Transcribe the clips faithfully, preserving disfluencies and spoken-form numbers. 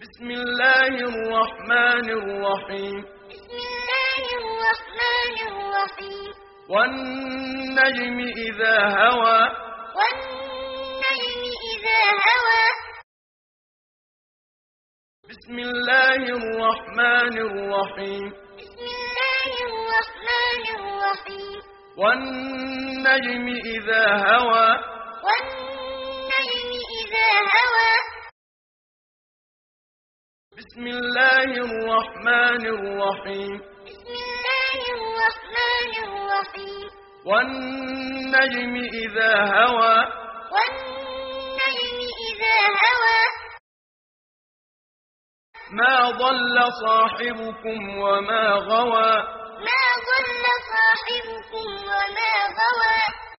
بسم الله الرحمن الرحيم بسم الله الرحمن الرحيم والنجم إذا هوى والنجم إذا هوى بسم الله الرحمن الرحيم بسم الله الرحمن الرحيم والنجم إذا هوى والنجم إذا هوى بسم الله الرحمن الرحيم بسم الله الرحمن الرحيم والنجم إذا هوى والنجم إذا هوى ما ضل صاحبكم وما غوى ما ضل صاحبكم وما غوى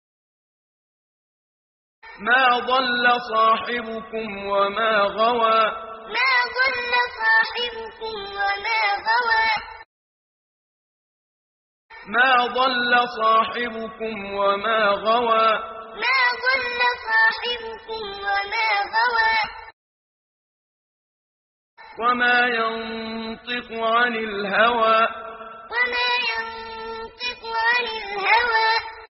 ما ضل صاحبكم وما غوى ما ضل صاحبكم وما غوى ما ضل صاحبكم وما غوى ما ضل صاحبكم وما غوى وما ينطق عن الهوى وما ينطق عن الهوى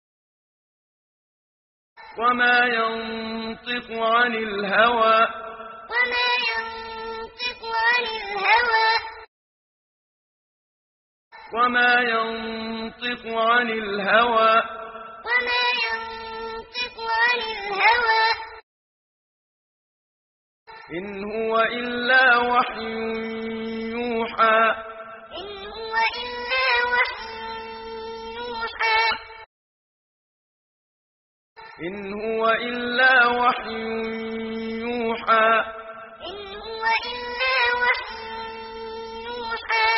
وما ينطق عن الهوى وما ينطق عن الهوى وما ينطق عن الهوى وما ينطق عن الهوى إن هو إلا وحي يوحى إن هو إلا وحي يوحى إن هو إلا وحي يوحى إن هو إلا وحي يوحى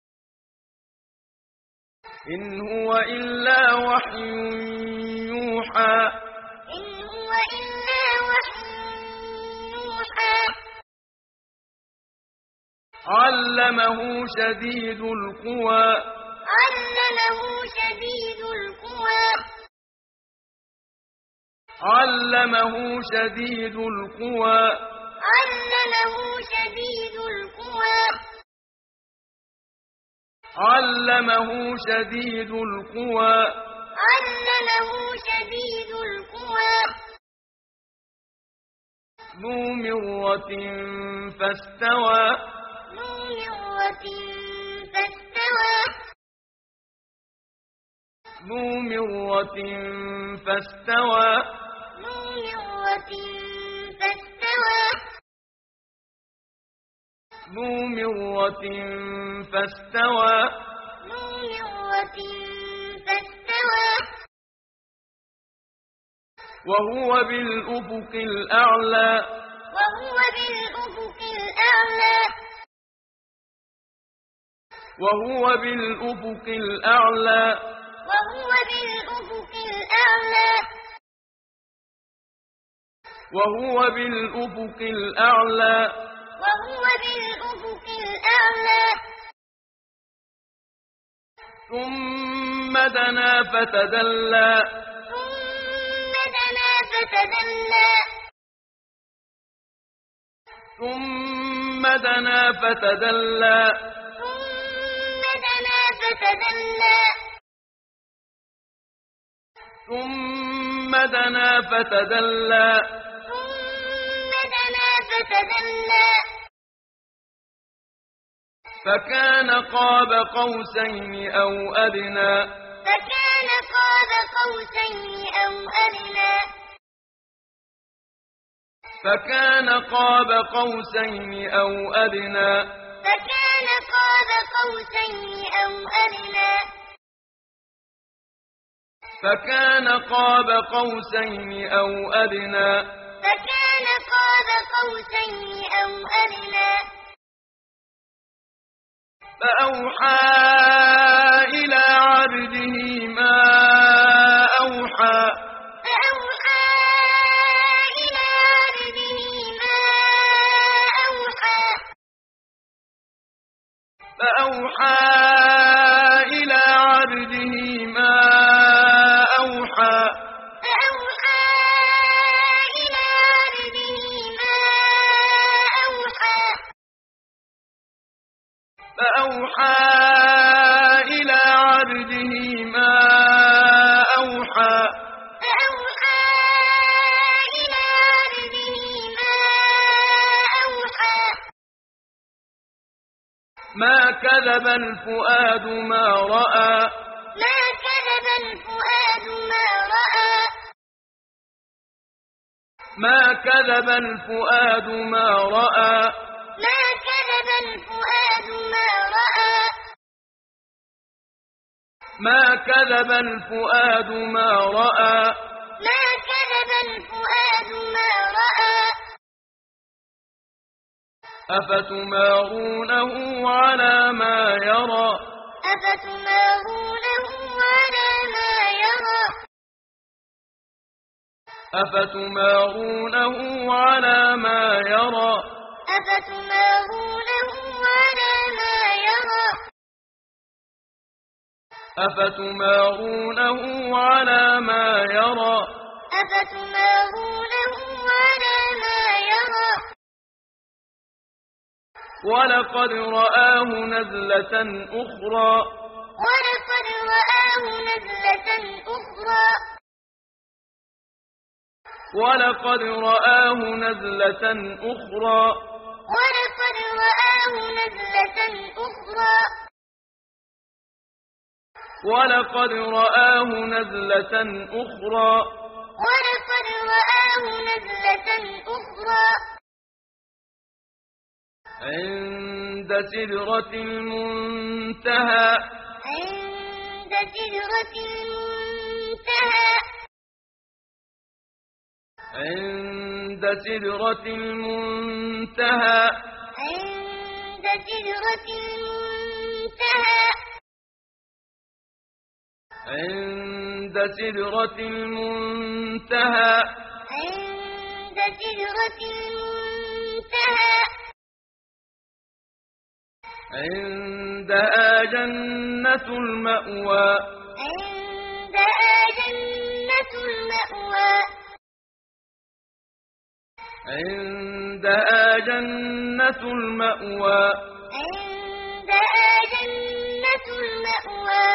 إن هو إلا وحي يوحى إن هو إلا وحي يوحى علمه شديد القوى علمه شديد القوى علمه شديد القوى علمه شديد القوى علمه شديد القوى علمه شديد القوى ذو مرة فاستوى ذو مرة فاستوى ذو مرة فاستوى ذو مرة فاستوى ذو مرة فاستوى ذو مرة فاستوى وهو بالأفق الأعلى وهو بالأفق الأعلى وهو بالأفق الأعلى وهو بالأفق الأعلى وهو بالأفق الأعلى وهو بالأفق الأعلى ثم دنا فتدلى ثم دنا فتدلى ثم دنا فتدلى ثم دنا فتدلى ثم دنا فتدلى ثم دنا فتدلى فكان قاب قوسين أو أدنى فكان قاب قوسين أو أدنى فكان قاب قوسين أو أدنى فكان قاب قوسين أو أدنى فكان قاب قوسين أو أدنى فكان قاب قوسين أو أدنى فأوحى إلى عبده ما أوحى فأوحى إلى عبده ما أوحى فأوحى إلى عبده ما أوحى فأوحى إلى عبده ما أوحى فأوحى إلى عبده ما أوحى فأوحى إلى عبده ما أوحى ما كذب الفؤاد ما رأى ما كذب الفؤاد ما رأى ما كذب الفؤاد ما رأى ما كذب الفؤاد ما رأى ما كذب الفؤاد ما رأى ما كذب الفؤاد ما رأى أفتمارونه على ما يرى أفتمارونه على ما يرى أفتمارونه على ما يرى أفتمارونه على ما يرى أفتمارونه على ما يرى أفتمارونه على ما يرى ولقد رآه نزلة أخرى ولقد رآه نزلة أخرى ولقد رآه نزلة أخرى ولقد رآه نزلة أخرى ولقد رآه نزلة أخرى ولقد رآه نزلة أخرى عند سدرة المنتهى عند سدرة المنتهى عند سدرة المنتهى عند سدرة المنتهى عند سدرة المنتهى عند سدرة المنتهى عندها جنة المأوى عندها جنة المأوى عندها جنة المأوى عندها جنة المأوى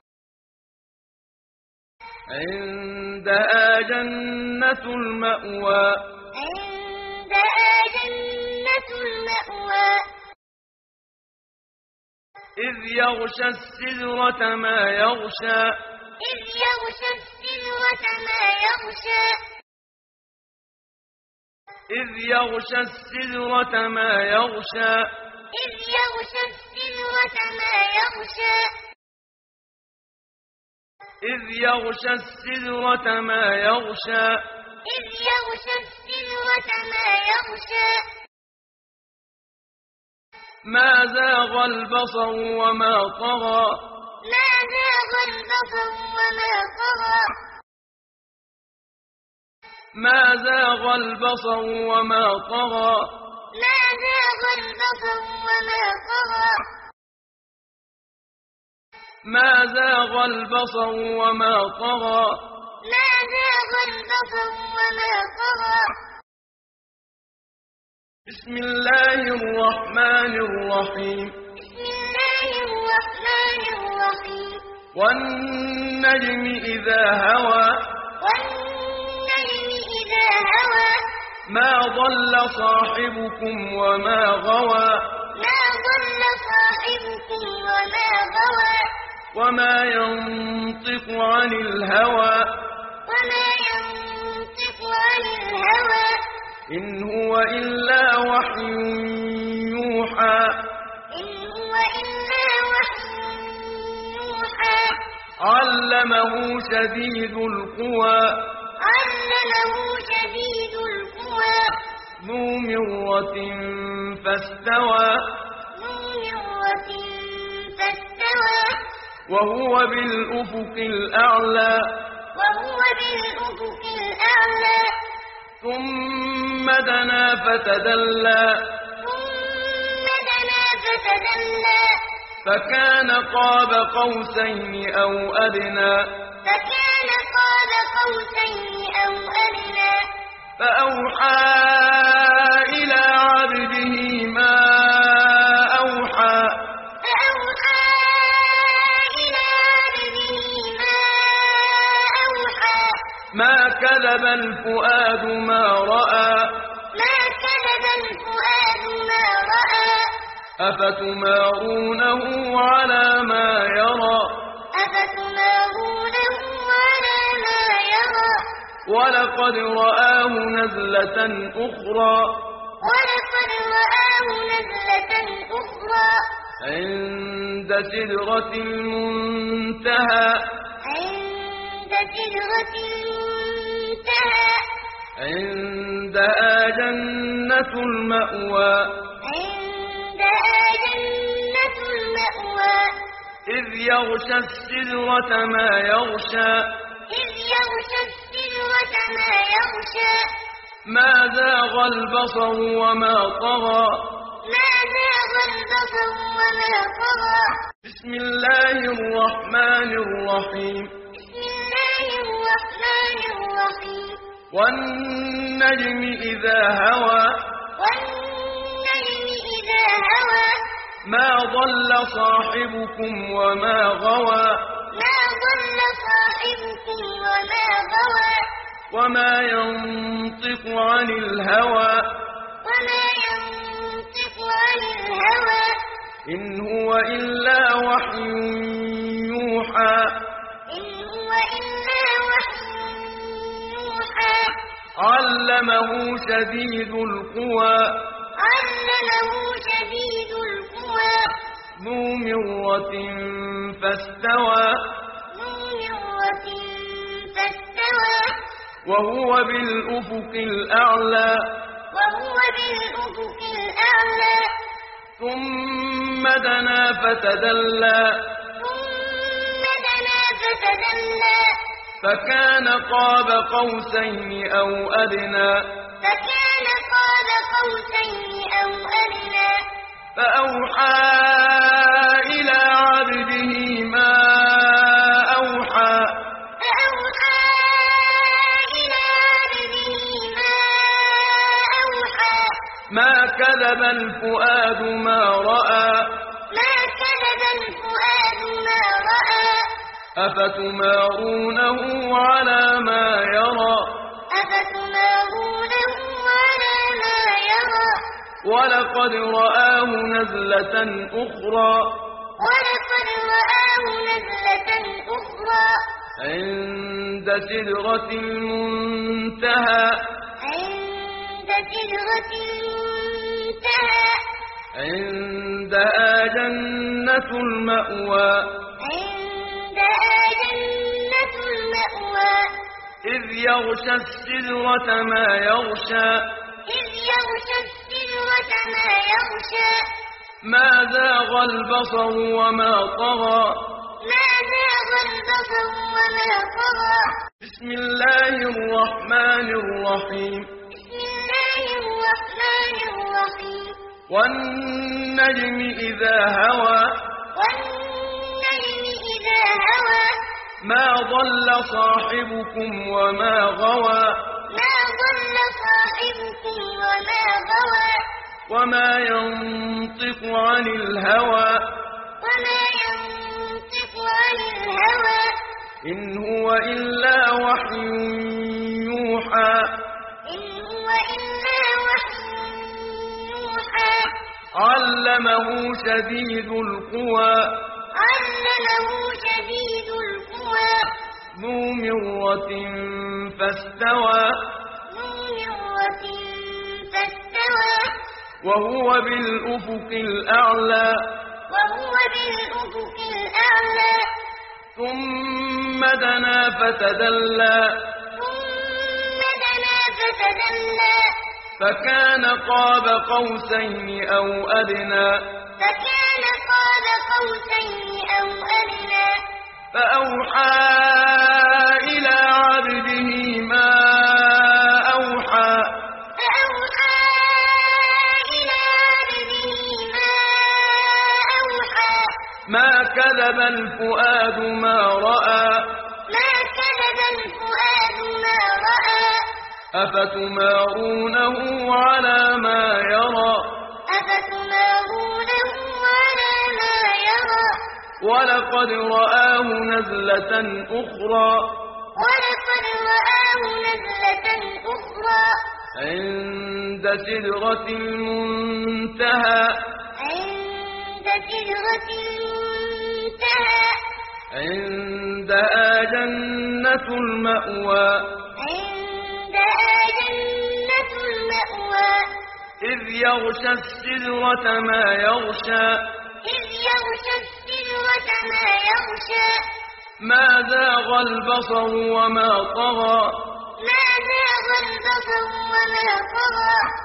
عندها جنة المأوى عندها جنة المأوى إذ يغشى السدرة ما يغشى إذ يغشى السدرة ما يغشى إذ يغشى السدرة ما يغشى إذ يغشى السدرة ما يغشى إذ يغشى السدرة ما يغشى إذ يغشى السدرة ما يغشى ما زاغ البصر وما طغى ما زاغ البصر وما طغى ما زاغ البصر وما طغى ما زاغ البصر وما طغى ما زاغ البصر وما طغى ما زاغ البصر وما طغى بسم الله الرحمن الرحيم بسم الله الرحمن الرحيم والنجم إذا هوى والنجم إذا هوى ما ضل صاحبكم وما غوى ما ضل صاحبكم وما غوى وما ينطق عن الهوى وما ينطق عن الهوى إن هو إلا وحي يوحى إن هو إلا وحي يوحى علمه شديد القوى علمه شديد القوى ذو مرة فاستوى ذو مرة فاستوى وهو بالأفق الأعلى وهو بالأفق الأعلى ثم دنا فتدلى ثم دنا فتدلى فكان قاب قوسين أو أدنى فكان قاب قوسين أو أدنى فأوحى إلى عبده ما أوحى كذب الفؤاد ما رأى ما كذب الفؤاد ما رأى أفتمارونه على ما يرى أفتمارونه على ما يرى ولقد رآه نزلة أخرى ولقد رآه نزلة أخرى عند سدرة المنتهى عند سدرة المنتهى عندها جنة المأوى عندها جنة المأوى إذ يغشى السدرة ما يغشى إذ يغشى السدرة ما يغشى ما زاغ البصر وما طغى ما زاغ البصر وما طغى بسم الله الرحمن الرحيم بسم الله الرحمن الرحيم والنجم إذا هوى والنجم إذا هوى ما ضل صاحبكم وما غوى ما ضل صاحبكم وما غوى وما ينطق عن الهوى وما ينطق عن الهوى إن هو إلا وحي يوحى إن هو إلا وحي يوحى علمه شديد القوى علمه شديد القوى ذو مرة فاستوى ذو مرة فاستوى وهو بالأفق الأعلى وهو بالأفق الأعلى ثم دنا فتدلى ثم دنا فتدلى فكان قاب قوسين أو أدنى فكان قاب قوسين أو أدنى فأوحى إلى عبده ما أوحى فأوحى إلى عبده ما أوحى ما كذب الفؤاد ما رأى ما كذب الفؤاد ما رأى أفتمارونه على ما يرى أفتمارونه على ما يرى ولقد رآه نزلة أخرى ولقد رآه نزلة أخرى عند سدرة المنتهى عند سدرة المنتهى عندها جنة المأوى عندها جنة المأوى إذ يغشى السدرة ما يغشى إذ يغشى السدرة ما يغشى ما زاغ البصر وما طغى ما زاغ البصر وما طغى بسم الله الرحمن الرحيم بسم الله الرحمن الرحيم والنجم إذا هوى والنجم إذا هوى ما ضل صاحبكم وما غوى ما ضل صاحبكم وما غوى وما ينطق عن الهوى وما ينطق عن الهوى إن هو إلا وحي يوحى إن هو إلا وحي يوحى علمه شديد القوى علمه شديد القوى ذو مرة فاستوى ذو مرة فاستوى وهو بالأفق الأعلى وهو بالأفق الأعلى ثم دنا فتدلى ثم دنا فتدلى فكان قاب قوسين أو أدنى فكان قاب قوسين أو أدنى فأوحى إلى عبده ما أوحى فأوحى إلى عبده ما أوحى ما كذب الفؤاد ما رأى ما كذب الفؤاد ما رأى أفتمارونه على ما يرى أفتمارونه على ما يرى ولقد رآه نزلة أخرى ولقد رآه مرة أخرى عند سدرة المنتهى عند سدرة المنتهى عندها جنة المأوى عندها جنة المأوى إذ يغشى السدرة ما يغشى إذ يغشى السدرة ما يغشى ما زاغ البصر وما طغى ما زاغ البصر وما طغى